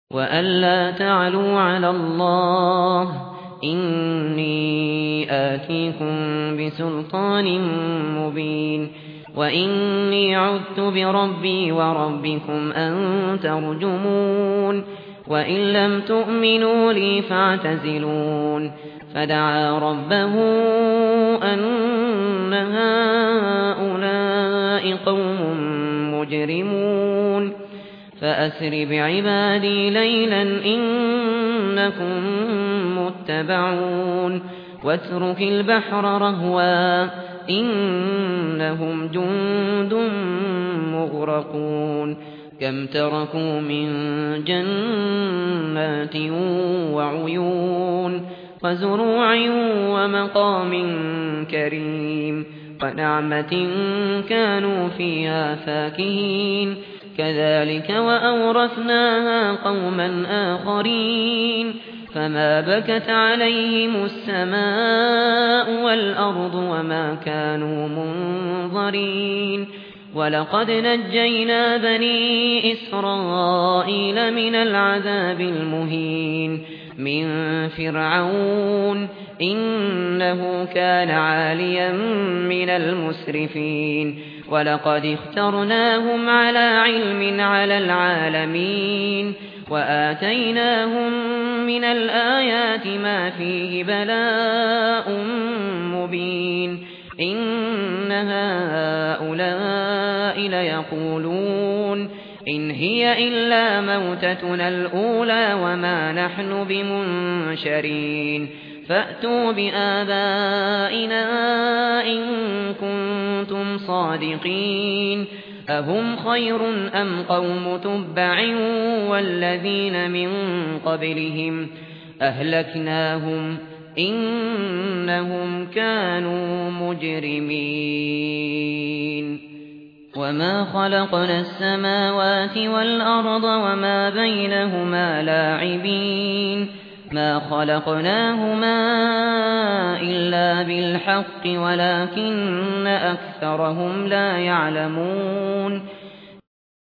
وألا تعلوا على الله إني آتيكم بسلطان مبين وإني عذت بربي وربكم أن ترجمون وإن لم تؤمنوا لي فاعتزلون فدعا ربه أن هؤلاء قوم مجرمون فأسر بعبادي ليلا إنكم متبعون واترك البحر رهوا إنهم جند مغرقون كم تركوا من جنات وعيون وزروع ومقام كريم ونعمة كانوا فيها فاكهين كذلك وأورثناها قوما آخرين فما بكت عليهم السماء والأرض وما كانوا منظرين ولقد نجينا بني إسرائيل من العذاب المهين من فرعون إنه كان عاليا من المسرفين ولقد اخترناهم على علم على العالمين وآتيناهم من الآيات ما فيه بلاء مبين إن هؤلاء ليقولون إن هي إلا موتتنا الأولى وما نحن بمنشرين فأتوا بآبائنا إن كنتم صادقين أهم خير أم قوم تبع والذين من قبلهم أهلكناهم إنهم كانوا مجرمين وما خلقنا السماوات والأرض وما بينهما لاعبين ما خلقناهما إلا بالحق ولكن أكثرهم لا يعلمون